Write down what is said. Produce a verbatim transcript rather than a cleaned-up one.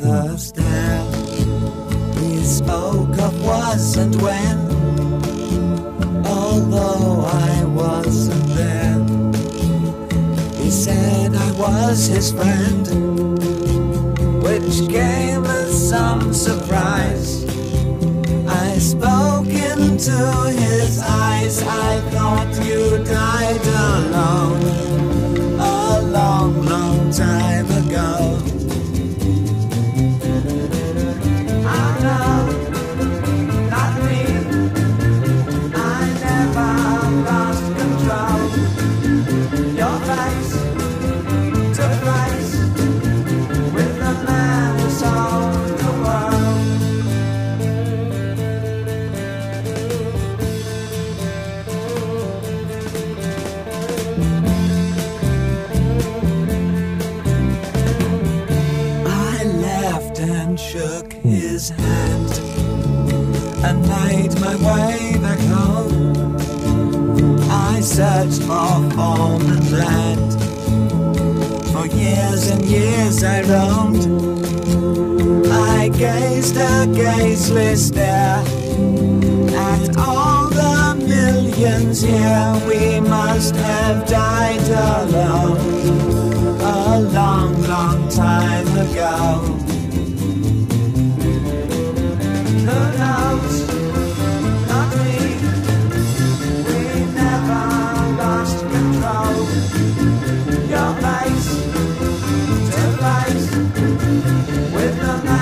first air we spoke of was and when, although I wasn't there. He said I was his friend, which came as some surprise. I spoke into his eyes. I thought you died alone a long, long time ago. Oh no, not me. I never lost control. Your face to face with the man who sold the world. I laughed and shook his hand and made my way back home. I searched for home and land. For years and years I roamed. I gazed a gazeless stare at all the millions here. We must have died alone a long, long time ago. Who knows? Not me. We never lost control. Your face to face with the